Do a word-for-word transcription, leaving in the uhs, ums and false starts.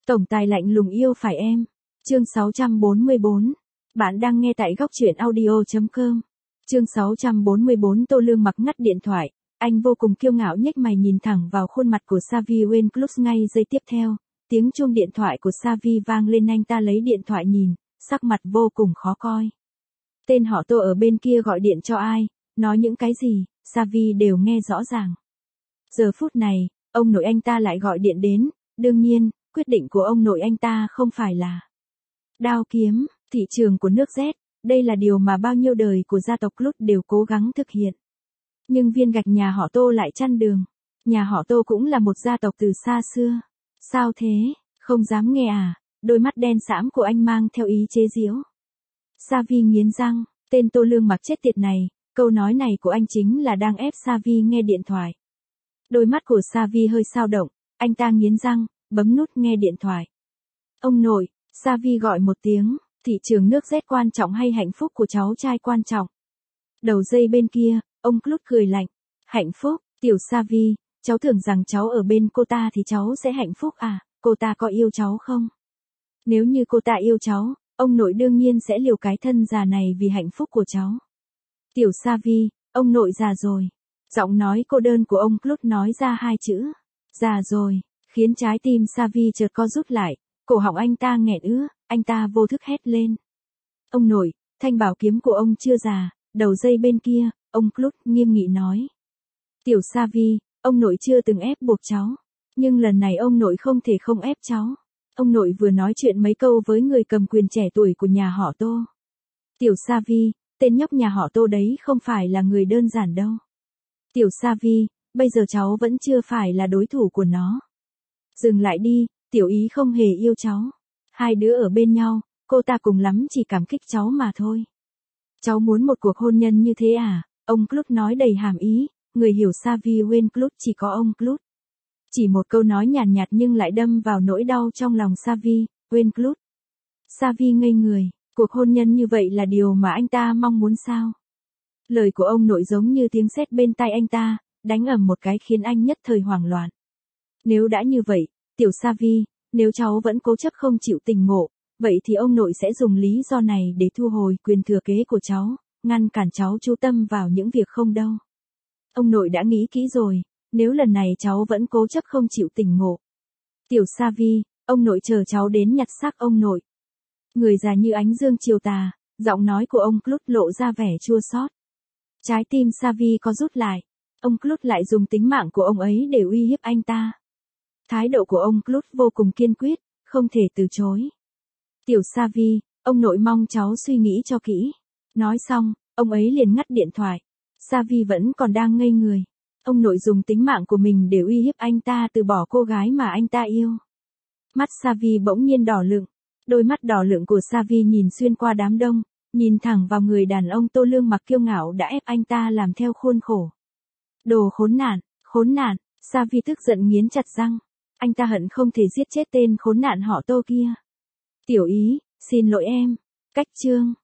Tổng tài lạnh lùng yêu phải em. Chương sáu trăm bốn mươi bốn. Bạn đang nghe tại góc truyện audio chấm com. Chương sáu trăm bốn mươi bốn. Tô Lương mặc ngắt điện thoại. Anh vô cùng kiêu ngạo nhếch mày nhìn thẳng vào khuôn mặt của Xavi Wenclus. Ngay giây tiếp theo, tiếng chuông điện thoại của Xavi vang lên. Anh ta lấy điện thoại nhìn, sắc mặt vô cùng khó coi. Tên họ Tô ở bên kia gọi điện cho ai, nói những cái gì, Xavi đều nghe rõ ràng. Giờ phút này, ông nội anh ta lại gọi điện đến, đương nhiên, quyết định của ông nội anh ta không phải là đao kiếm, thị trường của nước Z, đây là điều mà bao nhiêu đời của gia tộc Clut đều cố gắng thực hiện. Nhưng viên gạch nhà họ Tô lại chặn đường. Nhà họ Tô cũng là một gia tộc từ xa xưa. Sao thế, không dám nghe à? Đôi mắt đen sẫm của anh mang theo ý chế giễu. Xavi nghiến răng, tên Tô Lương mặc chết tiệt này, câu nói này của anh chính là đang ép Xavi nghe điện thoại. Đôi mắt của Xavi hơi dao động, anh ta nghiến răng, bấm nút nghe điện thoại. Ông nội, Xavi gọi một tiếng, thị trường nước Z quan trọng hay hạnh phúc của cháu trai quan trọng? Đầu dây bên kia, ông Clut cười lạnh. Hạnh phúc, tiểu Xavi, cháu tưởng rằng cháu ở bên cô ta thì cháu sẽ hạnh phúc à, cô ta có yêu cháu không? Nếu như cô ta yêu cháu, ông nội đương nhiên sẽ liều cái thân già này vì hạnh phúc của cháu. Tiểu Xavi, ông nội già rồi. Giọng nói cô đơn của ông Clut nói ra hai chữ, già rồi, khiến trái tim Xavi chợt co rút lại, cổ họng anh ta nghẹn ứ, anh ta vô thức hét lên. Ông nội, thanh bảo kiếm của ông chưa già. Đầu dây bên kia, ông Clut nghiêm nghị nói. Tiểu Xavi, ông nội chưa từng ép buộc cháu, nhưng lần này ông nội không thể không ép cháu. Ông nội vừa nói chuyện mấy câu với người cầm quyền trẻ tuổi của nhà họ Tô. Tiểu Xavi, tên nhóc nhà họ Tô đấy không phải là người đơn giản đâu. Tiểu Xavi, bây giờ cháu vẫn chưa phải là đối thủ của nó. Dừng lại đi, tiểu ý không hề yêu cháu. Hai đứa ở bên nhau, cô ta cùng lắm chỉ cảm kích cháu mà thôi. Cháu muốn một cuộc hôn nhân như thế à? Ông Clut nói đầy hàm ý, người hiểu Xavi Wenclus chỉ có ông Clut. Chỉ một câu nói nhàn nhạt nhưng lại đâm vào nỗi đau trong lòng Xavi Wenclus. Xavi ngây người, cuộc hôn nhân như vậy là điều mà anh ta mong muốn sao? Lời của ông nội giống như tiếng sét bên tai anh ta, đánh ầm một cái khiến anh nhất thời hoảng loạn. Nếu đã như vậy, tiểu Xavi, nếu cháu vẫn cố chấp không chịu tỉnh ngộ, vậy thì ông nội sẽ dùng lý do này để thu hồi quyền thừa kế của cháu, ngăn cản cháu chú tâm vào những việc không đâu. Ông nội đã nghĩ kỹ rồi, nếu lần này cháu vẫn cố chấp không chịu tỉnh ngộ. Tiểu Xavi, ông nội chờ cháu đến nhặt xác ông nội. Người già như ánh dương chiều tà, giọng nói của ông Clut lộ ra vẻ chua xót. Trái tim Xavi có rút lại, ông Clut lại dùng tính mạng của ông ấy để uy hiếp anh ta. Thái độ của ông Clut vô cùng kiên quyết, không thể từ chối. Tiểu Xavi, ông nội mong cháu suy nghĩ cho kỹ. Nói xong, ông ấy liền ngắt điện thoại. Xavi vẫn còn đang ngây người. Ông nội dùng tính mạng của mình để uy hiếp anh ta từ bỏ cô gái mà anh ta yêu. Mắt Xavi bỗng nhiên đỏ lựng. Đôi mắt đỏ lựng của Xavi nhìn xuyên qua đám đông, nhìn thẳng vào người đàn ông Tô Lương mặc kiêu ngạo đã ép anh ta làm theo khuôn khổ. Đồ khốn nạn, khốn nạn, Xavi tức giận nghiến chặt răng. Anh ta hận không thể giết chết tên khốn nạn họ Tô kia. Tiểu ý, xin lỗi em. Cách chương.